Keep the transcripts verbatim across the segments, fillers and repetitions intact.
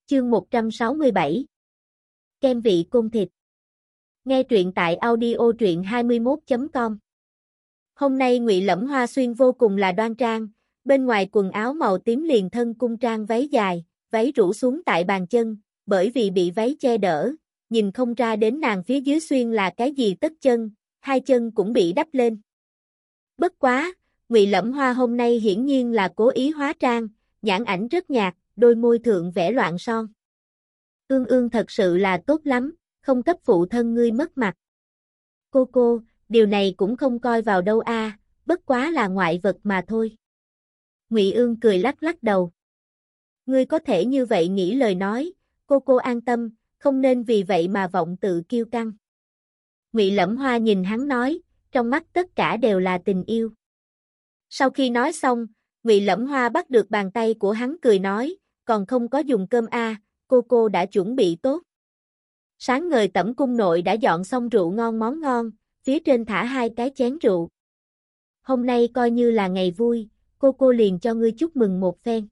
Chương một trăm sáu mươi bảy. Kem vị côn thịt. Nghe truyện tại audio truyện hai mươi mốt chấm com. Hôm nay Ngụy Lẫm Hoa xuyên vô cùng là đoan trang, bên ngoài quần áo màu tím liền thân cung trang váy dài, váy rủ xuống tại bàn chân, bởi vì bị váy che đỡ, nhìn không ra đến nàng phía dưới xuyên là cái gì tất chân, hai chân cũng bị đắp lên. Bất quá, Ngụy Lẫm Hoa hôm nay hiển nhiên là cố ý hóa trang, nhãn ảnh rất nhạt, đôi môi thượng vẽ loạn son. Ương ương thật sự là tốt lắm, không cấp phụ thân ngươi mất mặt. Cô cô, điều này cũng không coi vào đâu a, bất quá là ngoại vật mà thôi. Ngụy Ương cười lắc lắc đầu. Ngươi có thể như vậy nghĩ lời nói, cô cô an tâm, không nên vì vậy mà vọng tự kiêu căng. Ngụy Lẫm Hoa nhìn hắn nói, trong mắt tất cả đều là tình yêu. Sau khi nói xong, Ngụy Lẫm Hoa bắt được bàn tay của hắn cười nói, còn không có dùng cơm a, à, cô cô đã chuẩn bị tốt. Sáng ngời tẩm cung nội đã dọn xong rượu ngon món ngon, phía trên thả hai cái chén rượu. Hôm nay coi như là ngày vui, cô cô liền cho ngươi chúc mừng một phen.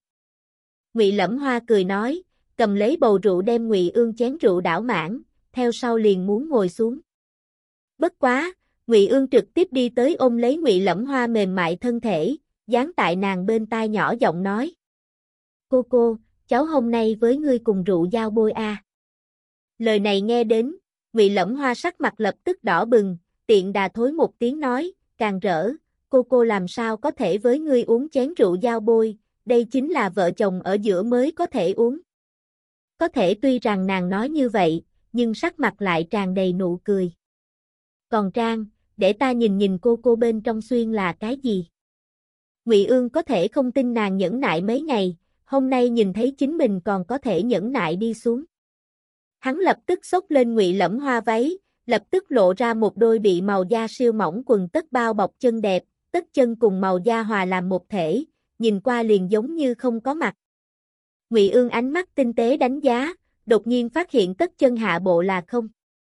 Ngụy Lẫm Hoa cười nói, cầm lấy bầu rượu đem Ngụy Ương chén rượu đảo mãn, theo sau liền muốn ngồi xuống. Bất quá, Ngụy Ương trực tiếp đi tới ôm lấy Ngụy Lẫm Hoa mềm mại thân thể, dán tại nàng bên tai nhỏ giọng nói. Cô cô, cháu hôm nay với ngươi cùng rượu giao bôi a. À. Lời này nghe đến, Ngụy Lẫm Hoa sắc mặt lập tức đỏ bừng, tiện đà thối một tiếng nói, càng rỡ, cô cô làm sao có thể với ngươi uống chén rượu giao bôi, đây chính là vợ chồng ở giữa mới có thể uống. Có thể tuy rằng nàng nói như vậy, nhưng sắc mặt lại tràn đầy nụ cười. Còn Trang, để ta nhìn nhìn cô cô bên trong xuyên là cái gì. Ngụy Ương có thể không tin nàng nhẫn nại mấy ngày, hôm nay nhìn thấy chính mình còn có thể nhẫn nại đi xuống. Hắn lập tức xốc lên Ngụy Lẫm Hoa váy, lập tức lộ ra một đôi bị màu da siêu mỏng quần tất bao bọc chân đẹp, tất chân cùng màu da hòa làm một thể, nhìn qua liền giống như không có mặt. Ngụy Ương ánh mắt tinh tế đánh giá, đột nhiên phát hiện tất chân hạ bộ là không.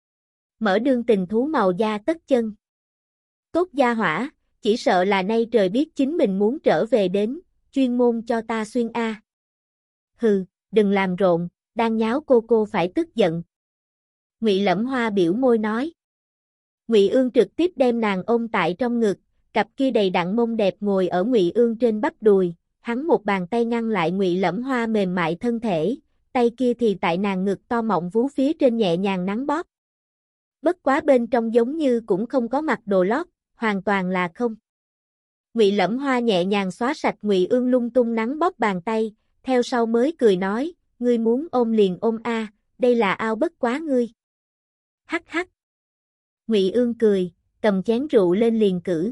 Mở đương tình thú màu da tất chân. Tốt gia hỏa, chỉ sợ là nay trời biết chính mình muốn trở về đến, chuyên môn cho ta xuyên a. Hừ, đừng làm rộn, đang nháo cô cô phải tức giận. Ngụy Lẫm Hoa biểu môi nói. Ngụy Ương trực tiếp đem nàng ôm tại trong ngực, cặp kia đầy đặn mông đẹp ngồi ở Ngụy Ương trên bắp đùi, hắn một bàn tay ngăn lại Ngụy Lẫm Hoa mềm mại thân thể, tay kia thì tại nàng ngực to mọng vú phía trên nhẹ nhàng nắn bóp. Bất quá bên trong giống như cũng không có mặc đồ lót, hoàn toàn là không. Ngụy Lẫm Hoa nhẹ nhàng xóa sạch Ngụy Ương lung tung nắn bóp bàn tay, theo sau mới cười nói, ngươi muốn ôm liền ôm a, à, đây là ao bất quá ngươi. Hắc hắc. Ngụy Ương cười, cầm chén rượu lên liền cử.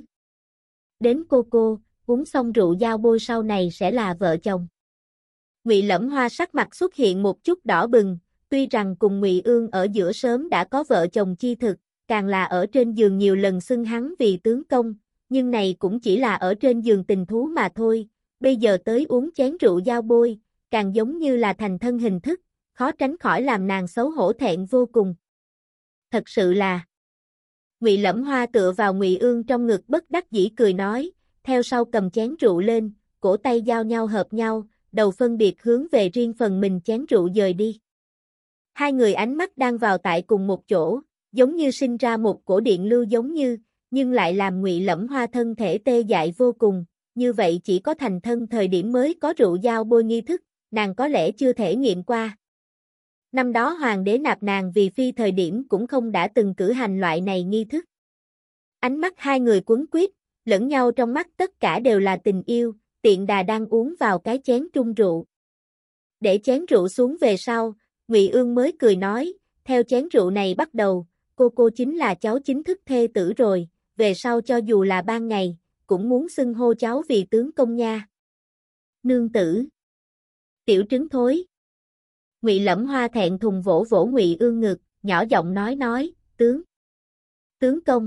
Đến cô cô, uống xong rượu giao bôi sau này sẽ là vợ chồng. Ngụy Lẫm Hoa sắc mặt xuất hiện một chút đỏ bừng, tuy rằng cùng Ngụy Ương ở giữa sớm đã có vợ chồng chi thực, càng là ở trên giường nhiều lần xưng hắn vì tướng công, nhưng này cũng chỉ là ở trên giường tình thú mà thôi, bây giờ tới uống chén rượu giao bôi, càng giống như là thành thân hình thức, khó tránh khỏi làm nàng xấu hổ thẹn vô cùng. Thật sự là. Ngụy Lẫm Hoa tựa vào Ngụy Ương trong ngực bất đắc dĩ cười nói, theo sau cầm chén rượu lên, cổ tay giao nhau hợp nhau, đầu phân biệt hướng về riêng phần mình chén rượu dời đi. Hai người ánh mắt đang vào tại cùng một chỗ, giống như sinh ra một cổ điện lưu giống như, nhưng lại làm Ngụy Lẫm Hoa thân thể tê dại vô cùng, như vậy chỉ có thành thân thời điểm mới có rượu giao bôi nghi thức, nàng có lẽ chưa thể nghiệm qua. Năm đó hoàng đế nạp nàng vì phi thời điểm cũng không đã từng cử hành loại này nghi thức. Ánh mắt hai người quấn quýt, lẫn nhau trong mắt tất cả đều là tình yêu, tiện đà đang uống vào cái chén trung rượu. Để chén rượu xuống về sau, Ngụy Ương mới cười nói, theo chén rượu này bắt đầu, cô cô chính là cháu chính thức thê tử rồi, về sau cho dù là ban ngày, cũng muốn xưng hô cháu vì tướng công nha. Nương tử. Tiểu trứng thối. Ngụy Lẫm Hoa thẹn thùng vỗ vỗ Ngụy Ương ngực, nhỏ giọng nói nói, tướng. Tướng công.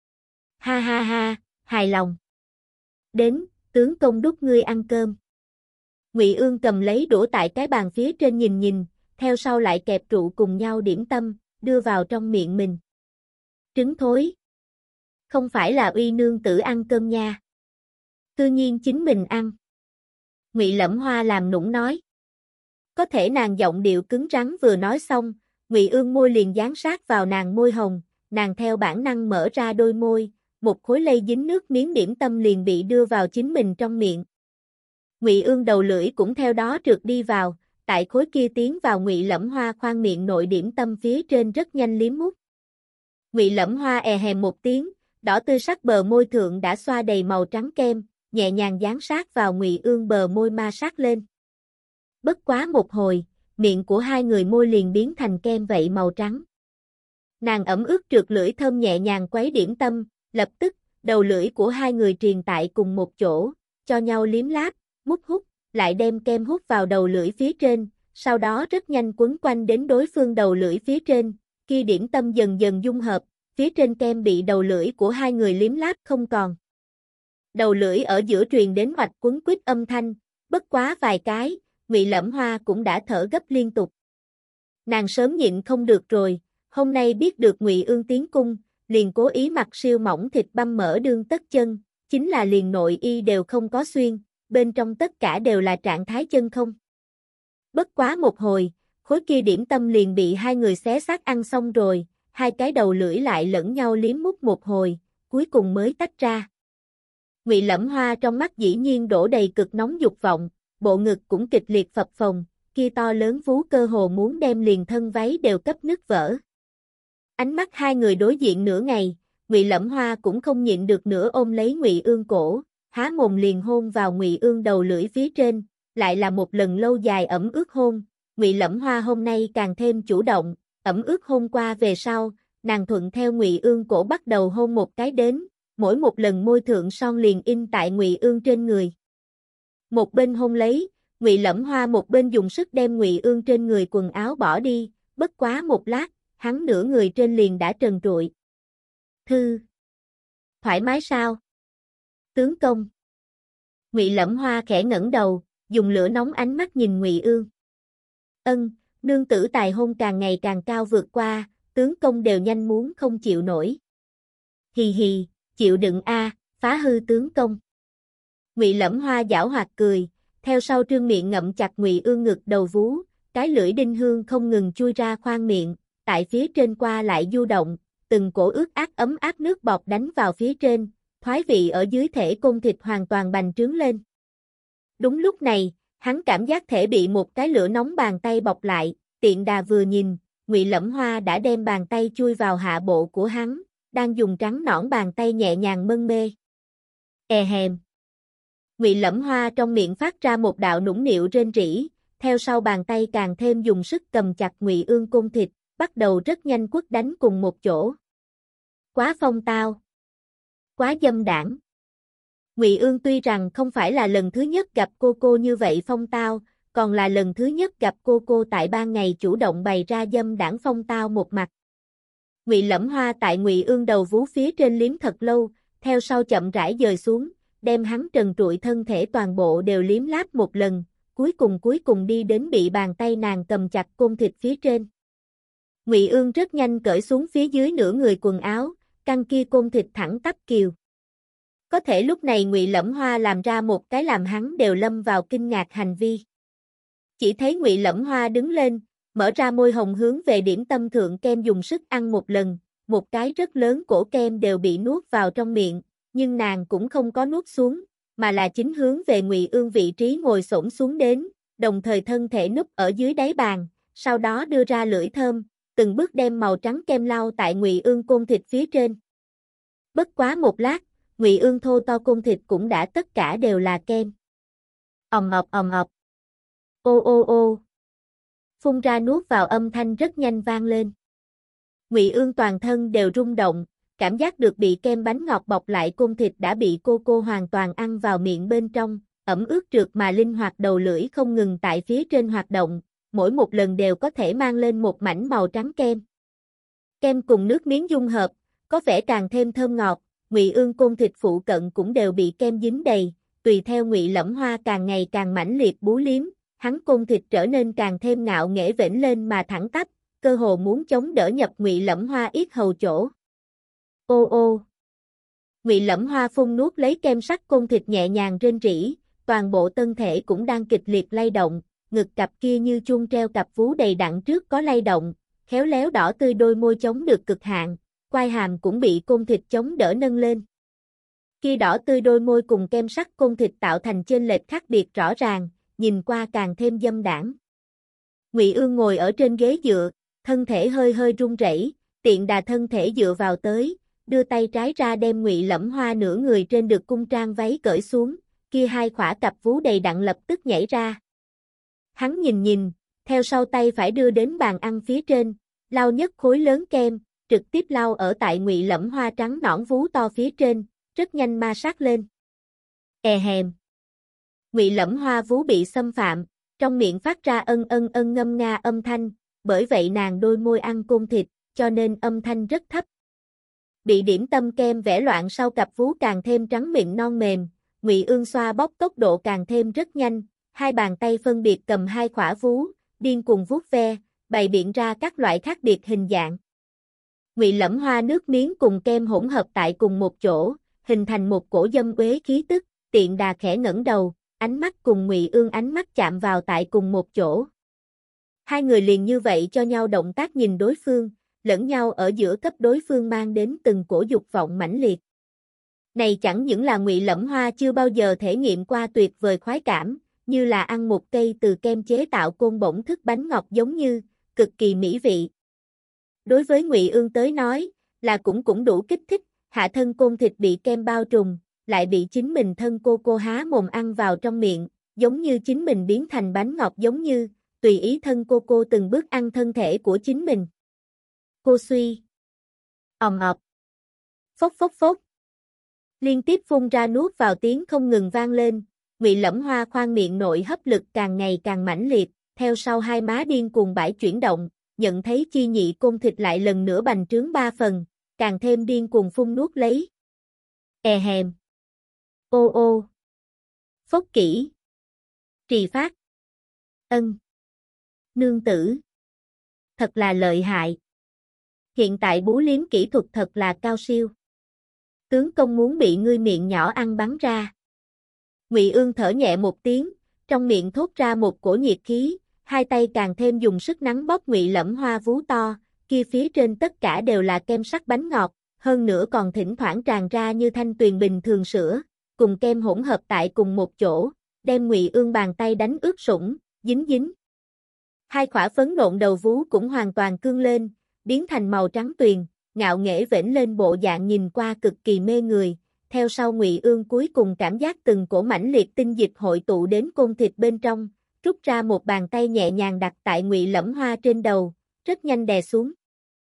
Ha ha ha, hài lòng. Đến, tướng công đút ngươi ăn cơm. Ngụy Ương cầm lấy đũa tại cái bàn phía trên nhìn nhìn, theo sau lại kẹp rượu cùng nhau điểm tâm, đưa vào trong miệng mình. Trứng thối. Không phải là uy nương tử ăn cơm nha. Tự nhiên chính mình ăn. Ngụy Lẫm Hoa làm nũng nói. Có thể nàng giọng điệu cứng rắn vừa nói xong, Ngụy Ương môi liền dán sát vào nàng môi hồng, nàng theo bản năng mở ra đôi môi, một khối lây dính nước miếng điểm tâm liền bị đưa vào chính mình trong miệng. Ngụy Ương đầu lưỡi cũng theo đó trượt đi vào, tại khối kia tiến vào Ngụy Lẫm Hoa khoang miệng nội điểm tâm phía trên rất nhanh liếm mút. Ngụy Lẫm Hoa è hèm một tiếng, đỏ tươi sắc bờ môi thượng đã xoa đầy màu trắng kem, nhẹ nhàng dán sát vào Ngụy Ương bờ môi ma sát lên. Bất quá một hồi, miệng của hai người môi liền biến thành kem vậy màu trắng. Nàng ẩm ướt trượt lưỡi thơm nhẹ nhàng quấy điểm tâm, lập tức, đầu lưỡi của hai người triền tại cùng một chỗ, cho nhau liếm láp, mút hút, lại đem kem hút vào đầu lưỡi phía trên, sau đó rất nhanh quấn quanh đến đối phương đầu lưỡi phía trên, khi điểm tâm dần dần dung hợp, phía trên kem bị đầu lưỡi của hai người liếm láp không còn. Đầu lưỡi ở giữa truyền đến hoạch quấn quýt âm thanh, bất quá vài cái, Ngụy Lẫm Hoa cũng đã thở gấp liên tục. Nàng sớm nhịn không được rồi, hôm nay biết được Ngụy Ương tiến cung, liền cố ý mặc siêu mỏng thịt băm mỡ đương tất chân, chính là liền nội y đều không có xuyên, bên trong tất cả đều là trạng thái chân không. Bất quá một hồi, khối kia điểm tâm liền bị hai người xé xác ăn xong rồi, hai cái đầu lưỡi lại lẫn nhau liếm mút một hồi, cuối cùng mới tách ra. Ngụy Lẫm Hoa trong mắt dĩ nhiên đổ đầy cực nóng dục vọng, bộ ngực cũng kịch liệt phập phồng, kia to lớn vú cơ hồ muốn đem liền thân váy đều cấp nứt vỡ. Ánh mắt hai người đối diện nửa ngày, Ngụy Lẫm Hoa cũng không nhịn được nữa ôm lấy Ngụy Ương cổ, há mồm liền hôn vào Ngụy Ương đầu lưỡi phía trên, lại là một lần lâu dài ẩm ướt hôn. Ngụy Lẫm Hoa hôm nay càng thêm chủ động, ẩm ướt hôn qua về sau, nàng thuận theo Ngụy Ương cổ bắt đầu hôn một cái đến, mỗi một lần môi thượng son liền in tại Ngụy Ương trên người. Một bên hôn lấy, Ngụy Lẫm Hoa một bên dùng sức đem Ngụy Ương trên người quần áo bỏ đi, bất quá một lát, hắn nửa người trên liền đã trần trụi. Thư. Thoải mái sao? Tướng công. Ngụy Lẫm Hoa khẽ ngẩng đầu, dùng lửa nóng ánh mắt nhìn Ngụy Ương. Ân, nương tử tài hôn càng ngày càng cao vượt qua, tướng công đều nhanh muốn không chịu nổi. Hì hì, chịu đựng a, phá hư tướng công. Ngụy Lẫm Hoa giảo hoạt cười, theo sau trương miệng ngậm chặt Ngụy Ương ngực đầu vú, cái lưỡi đinh hương không ngừng chui ra khoang miệng, tại phía trên qua lại du động, từng cổ ướt át ấm áp nước bọt đánh vào phía trên, thoái vị ở dưới thể côn thịt hoàn toàn bành trướng lên. Đúng lúc này, hắn cảm giác thể bị một cái lửa nóng bàn tay bọc lại, tiện đà vừa nhìn, Ngụy Lẫm Hoa đã đem bàn tay chui vào hạ bộ của hắn, đang dùng trắng nõn bàn tay nhẹ nhàng mân mê. E hèm. Ngụy Lẫm Hoa trong miệng phát ra một đạo nũng nịu rên rỉ, theo sau bàn tay càng thêm dùng sức cầm chặt Ngụy Ương côn thịt, bắt đầu rất nhanh quất đánh cùng một chỗ. Quá phong tao. Quá dâm đảng. Ngụy Ương tuy rằng không phải là lần thứ nhất gặp cô cô như vậy phong tao, còn là lần thứ nhất gặp cô cô tại ban ngày chủ động bày ra dâm đảng phong tao một mặt. Ngụy Lẫm Hoa tại Ngụy Ương đầu vú phía trên liếm thật lâu, theo sau chậm rãi dời xuống, đem hắn trần trụi thân thể toàn bộ đều liếm láp một lần, cuối cùng cuối cùng đi đến bị bàn tay nàng cầm chặt côn thịt phía trên. Ngụy Ương rất nhanh cởi xuống phía dưới nửa người quần áo, căng kia côn thịt thẳng tắp kiều. Có thể lúc này Ngụy Lẫm Hoa làm ra một cái làm hắn đều lâm vào kinh ngạc hành vi. Chỉ thấy Ngụy Lẫm Hoa đứng lên, mở ra môi hồng hướng về điểm tâm thượng kem dùng sức ăn một lần, một cái rất lớn cổ kem đều bị nuốt vào trong miệng, nhưng nàng cũng không có nuốt xuống, mà là chính hướng về Ngụy Ương vị trí ngồi xổm xuống đến, đồng thời thân thể núp ở dưới đáy bàn, sau đó đưa ra lưỡi thơm, từng bước đem màu trắng kem lau tại Ngụy Ương côn thịt phía trên. Bất quá một lát, Ngụy Ương thô to côn thịt cũng đã tất cả đều là kem. Ầm ầm ầm ầm. Ô ô ô. Phun ra nuốt vào âm thanh rất nhanh vang lên. Ngụy Ương toàn thân đều rung động, cảm giác được bị kem bánh ngọt bọc lại côn thịt đã bị cô cô hoàn toàn ăn vào miệng bên trong, ẩm ướt trượt mà linh hoạt đầu lưỡi không ngừng tại phía trên hoạt động, mỗi một lần đều có thể mang lên một mảnh màu trắng kem. Kem cùng nước miếng dung hợp, có vẻ càng thêm thơm ngọt, Ngụy Ương côn thịt phụ cận cũng đều bị kem dính đầy, tùy theo Ngụy Lẫm Hoa càng ngày càng mãnh liệt bú liếm, hắn côn thịt trở nên càng thêm ngạo nghễ vểnh lên mà thẳng tắp, cơ hồ muốn chống đỡ nhập Ngụy Lẫm Hoa yết hầu chỗ. Ô ô. Ngụy Lẫm Hoa phun nuốt lấy kem sắc côn thịt nhẹ nhàng rên rỉ, toàn bộ thân thể cũng đang kịch liệt lay động, ngực cặp kia như chuông treo cặp vú đầy đặn trước có lay động, khéo léo đỏ tươi đôi môi chống được cực hạn, quai hàm cũng bị côn thịt chống đỡ nâng lên. Kia đỏ tươi đôi môi cùng kem sắc côn thịt tạo thành chênh lệch khác biệt rõ ràng, nhìn qua càng thêm dâm đãng. Ngụy Ương ngồi ở trên ghế dựa, thân thể hơi hơi run rẩy, tiện đà thân thể dựa vào tới, đưa tay trái ra đem Ngụy Lẫm Hoa nửa người trên được cung trang váy cởi xuống, kia hai khỏa cặp vú đầy đặn lập tức nhảy ra. Hắn nhìn nhìn, theo sau tay phải đưa đến bàn ăn phía trên, lau nhất khối lớn kem, trực tiếp lau ở tại Ngụy Lẫm Hoa trắng nõn vú to phía trên, rất nhanh ma sát lên. E hèm. Ngụy Lẫm Hoa vú bị xâm phạm, trong miệng phát ra ân ân ân ngâm nga âm thanh, bởi vậy nàng đôi môi ăn côn thịt, cho nên âm thanh rất thấp. Bị điểm tâm kem vẽ loạn sau cặp vú càng thêm trắng mịn non mềm, Ngụy Ương xoa bóp tốc độ càng thêm rất nhanh, hai bàn tay phân biệt cầm hai khỏa vú, điên cuồng vuốt ve, bày biện ra các loại khác biệt hình dạng. Ngụy Lẫm Hoa nước miếng cùng kem hỗn hợp tại cùng một chỗ, hình thành một cổ dâm uế khí tức, tiện đà khẽ ngẩng đầu, ánh mắt cùng Ngụy Ương ánh mắt chạm vào tại cùng một chỗ. Hai người liền như vậy cho nhau động tác nhìn đối phương, lẫn nhau ở giữa cấp đối phương mang đến từng cổ dục vọng mãnh liệt. Này chẳng những là Ngụy Lẫm Hoa chưa bao giờ thể nghiệm qua tuyệt vời khoái cảm, như là ăn một cây từ kem chế tạo côn bổng thức bánh ngọt giống như, cực kỳ mỹ vị. Đối với Ngụy Ương tới nói, là cũng cũng đủ kích thích, hạ thân côn thịt bị kem bao trùm, lại bị chính mình thân cô cô há mồm ăn vào trong miệng, giống như chính mình biến thành bánh ngọt giống như, tùy ý thân cô cô từng bước ăn thân thể của chính mình. Cô suy. Ầm ập. Phốc phốc phốc. Liên tiếp phun ra nuốt vào tiếng không ngừng vang lên, Ngụy Lẫm Hoa khoang miệng nội hấp lực càng ngày càng mãnh liệt, theo sau hai má điên cuồng bãi chuyển động, nhận thấy chi nhị côn thịt lại lần nữa bành trướng ba phần, càng thêm điên cuồng phun nuốt lấy. E hèm. Ô ô. Phốc kỹ. Trì phát. Ân. Nương tử. Thật là lợi hại. Hiện tại bú liếm kỹ thuật thật là cao siêu. Tướng công muốn bị ngươi miệng nhỏ ăn bắn ra. Ngụy Ương thở nhẹ một tiếng, trong miệng thốt ra một cổ nhiệt khí, hai tay càng thêm dùng sức nắn bóp Ngụy Lẫm Hoa vú to, kia phía trên tất cả đều là kem sắc bánh ngọt, hơn nữa còn thỉnh thoảng tràn ra như thanh tuyền bình thường sữa, cùng kem hỗn hợp tại cùng một chỗ, đem Ngụy Ương bàn tay đánh ướt sũng, dính dính. Hai khỏa phấn nộn đầu vú cũng hoàn toàn cương lên, biến thành màu trắng tuyền, ngạo nghễ vểnh lên bộ dạng nhìn qua cực kỳ mê người. Theo sau Ngụy Ương cuối cùng cảm giác từng cổ mãnh liệt tinh dịch hội tụ đến côn thịt bên trong, rút ra một bàn tay nhẹ nhàng đặt tại Ngụy Lẫm Hoa trên đầu, rất nhanh đè xuống.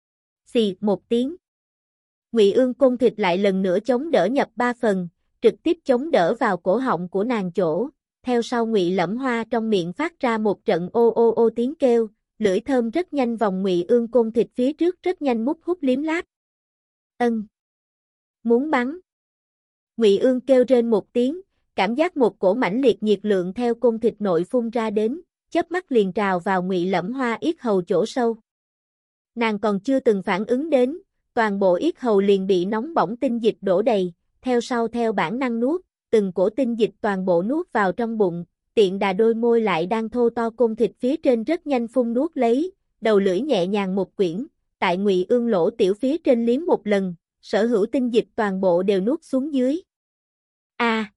Xì một tiếng. Ngụy Ương côn thịt lại lần nữa chống đỡ nhập ba phần, trực tiếp chống đỡ vào cổ họng của nàng chỗ. Theo sau Ngụy Lẫm Hoa trong miệng phát ra một trận ô ô ô tiếng kêu, lưỡi thơm rất nhanh vòng Ngụy Ương côn thịt phía trước rất nhanh mút hút liếm láp. Ân. Muốn bắn. Ngụy Ương kêu rên một tiếng, cảm giác một cổ mãnh liệt nhiệt lượng theo côn thịt nội phun ra đến, chớp mắt liền trào vào Ngụy Lẫm Hoa yết hầu chỗ sâu. Nàng còn chưa từng phản ứng đến, toàn bộ yết hầu liền bị nóng bỏng tinh dịch đổ đầy, theo sau theo bản năng nuốt, từng cổ tinh dịch toàn bộ nuốt vào trong bụng, tiện đà đôi môi lại đang thô to côn thịt phía trên rất nhanh phun nuốt lấy, đầu lưỡi nhẹ nhàng một quyển, tại Ngụy Ương lỗ tiểu phía trên liếm một lần, sở hữu tinh dịch toàn bộ đều nuốt xuống dưới. A. À.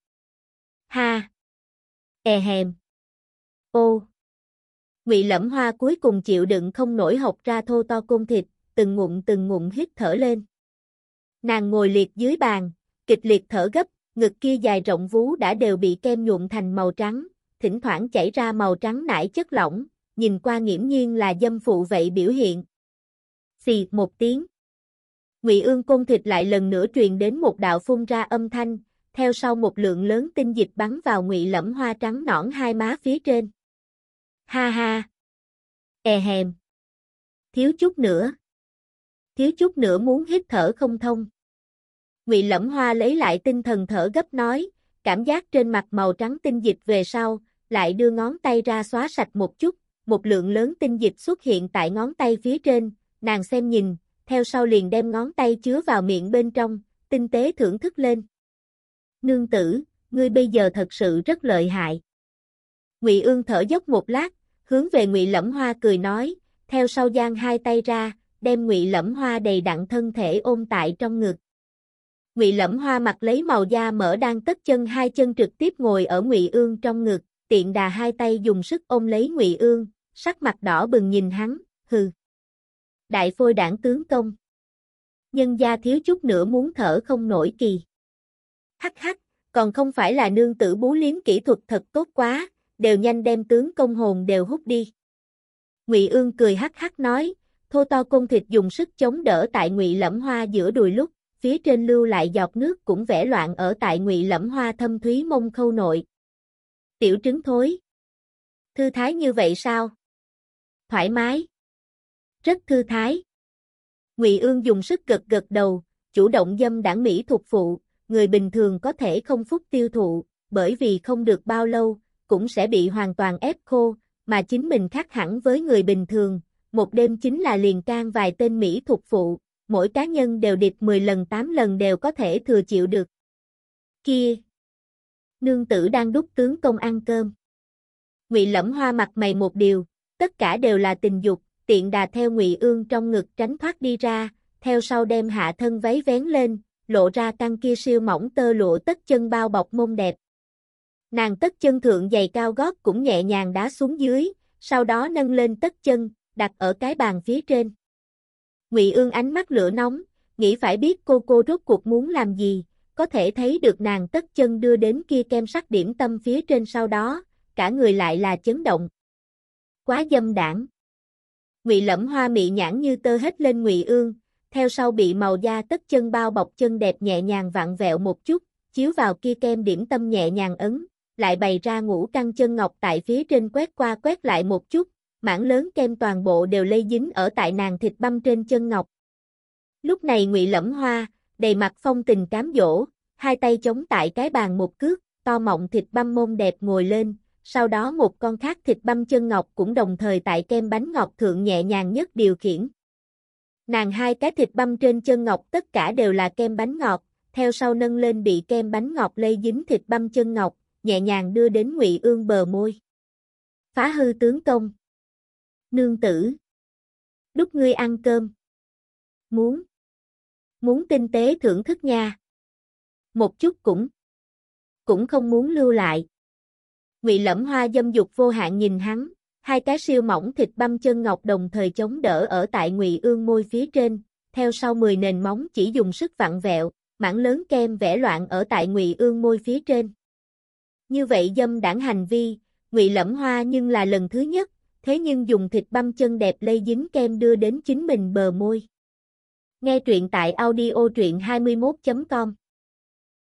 Ha. E hèm. Ô. Ngụy Lẫm Hoa cuối cùng chịu đựng không nổi học ra thô to côn thịt, từng ngụm từng ngụm hít thở lên. Nàng ngồi liệt dưới bàn, kịch liệt thở gấp, ngực kia dài rộng vú đã đều bị kem nhuộm thành màu trắng, thỉnh thoảng chảy ra màu trắng nải chất lỏng, nhìn qua nghiễm nhiên là dâm phụ vậy biểu hiện. Xì một tiếng. Ngụy Ương côn thịt lại lần nữa truyền đến một đạo phun ra âm thanh, theo sau một lượng lớn tinh dịch bắn vào Ngụy Lẫm Hoa trắng nõn hai má phía trên. Ha ha. E hèm. Thiếu chút nữa. Thiếu chút nữa muốn hít thở không thông. Ngụy Lẫm Hoa lấy lại tinh thần thở gấp nói, cảm giác trên mặt màu trắng tinh dịch về sau, lại đưa ngón tay ra xóa sạch một chút, một lượng lớn tinh dịch xuất hiện tại ngón tay phía trên, nàng xem nhìn, theo sau liền đem ngón tay chứa vào miệng bên trong, tinh tế thưởng thức lên. Nương tử, ngươi bây giờ thật sự rất lợi hại. Ngụy Ương thở dốc một lát, hướng về Ngụy Lẫm Hoa cười nói, theo sau giang hai tay ra, đem Ngụy Lẫm Hoa đầy đặn thân thể ôm tại trong ngực. Ngụy Lẫm Hoa mặc lấy màu da mỡ đang tất chân hai chân trực tiếp ngồi ở Ngụy Ương trong ngực, tiện đà hai tay dùng sức ôm lấy Ngụy Ương, sắc mặt đỏ bừng nhìn hắn, hừ. Đại phôi đảng tướng công. Nhân gia thiếu chút nữa muốn thở không nổi kỳ. Hắc hắc, còn không phải là nương tử bú liếm kỹ thuật thật tốt quá, đều nhanh đem tướng công hồn đều hút đi. Ngụy Ương cười hắc hắc nói, thô to côn thịt dùng sức chống đỡ tại Ngụy Lẫm Hoa giữa đùi lúc, phía trên lưu lại giọt nước cũng vẽ loạn ở tại Ngụy Lẫm Hoa thâm thúy mông khâu nội. Tiểu trứng thối. Thư thái như vậy sao? Thoải mái. Rất thư thái. Ngụy Ương dùng sức gật gật đầu, chủ động dâm đảng mỹ thuộc phụ, người bình thường có thể không phúc tiêu thụ, bởi vì không được bao lâu, cũng sẽ bị hoàn toàn ép khô, mà chính mình khác hẳn với người bình thường, một đêm chính là liền can vài tên mỹ thuộc phụ, mỗi cá nhân đều điệp mười lần tám lần đều có thể thừa chịu được. Kia! Nương tử đang đút tướng công ăn cơm. Ngụy Lẫm Hoa mặt mày một điều, tất cả đều là tình dục, tiện đà theo Ngụy Ương trong ngực tránh thoát đi ra, theo sau đem hạ thân váy vén lên, lộ ra căn kia siêu mỏng tơ lụa tất chân bao bọc mông đẹp. Nàng tất chân thượng giày cao gót cũng nhẹ nhàng đá xuống dưới, sau đó nâng lên tất chân, đặt ở cái bàn phía trên. Ngụy Ương ánh mắt lửa nóng, nghĩ phải biết cô cô rốt cuộc muốn làm gì, có thể thấy được nàng tất chân đưa đến kia kem sắc điểm tâm phía trên sau đó, cả người lại là chấn động. Quá dâm đảng. Ngụy Lẫm Hoa mị nhãn như tơ hết lên Ngụy Ương, theo sau bị màu da tất chân bao bọc chân đẹp nhẹ nhàng vặn vẹo một chút, chiếu vào kia kem điểm tâm nhẹ nhàng ấn, lại bày ra ngũ căn chân ngọc tại phía trên quét qua quét lại một chút, mảng lớn kem toàn bộ đều lây dính ở tại nàng thịt băm trên chân ngọc. Lúc này Ngụy Lẫm Hoa, đầy mặt phong tình cám dỗ, hai tay chống tại cái bàn một cước, to mọng thịt băm mông đẹp ngồi lên, sau đó một con khác thịt băm chân ngọc cũng đồng thời tại kem bánh ngọt thượng nhẹ nhàng nhất điều khiển. Nàng hai cái thịt băm trên chân ngọc tất cả đều là kem bánh ngọt, theo sau nâng lên bị kem bánh ngọt lây dính thịt băm chân ngọc, nhẹ nhàng đưa đến Ngụy Ương bờ môi. Phá hư tướng công. Nương tử. Đút ngươi ăn cơm. Muốn. Muốn tinh tế thưởng thức nha. Một chút cũng. Cũng không muốn lưu lại. Ngụy Lẫm Hoa dâm dục vô hạn nhìn hắn, hai cái siêu mỏng thịt băm chân ngọc đồng thời chống đỡ ở tại Ngụy Ương môi phía trên, theo sau mười nền móng chỉ dùng sức vặn vẹo, mảng lớn kem vẽ loạn ở tại Ngụy Ương môi phía trên. Như vậy dâm đảng hành vi, Ngụy Lẫm Hoa nhưng là lần thứ nhất, thế nhưng dùng thịt băm chân đẹp lây dính kem đưa đến chính mình bờ môi. Nghe truyện tại audio truyện hai mươi mốt chấm com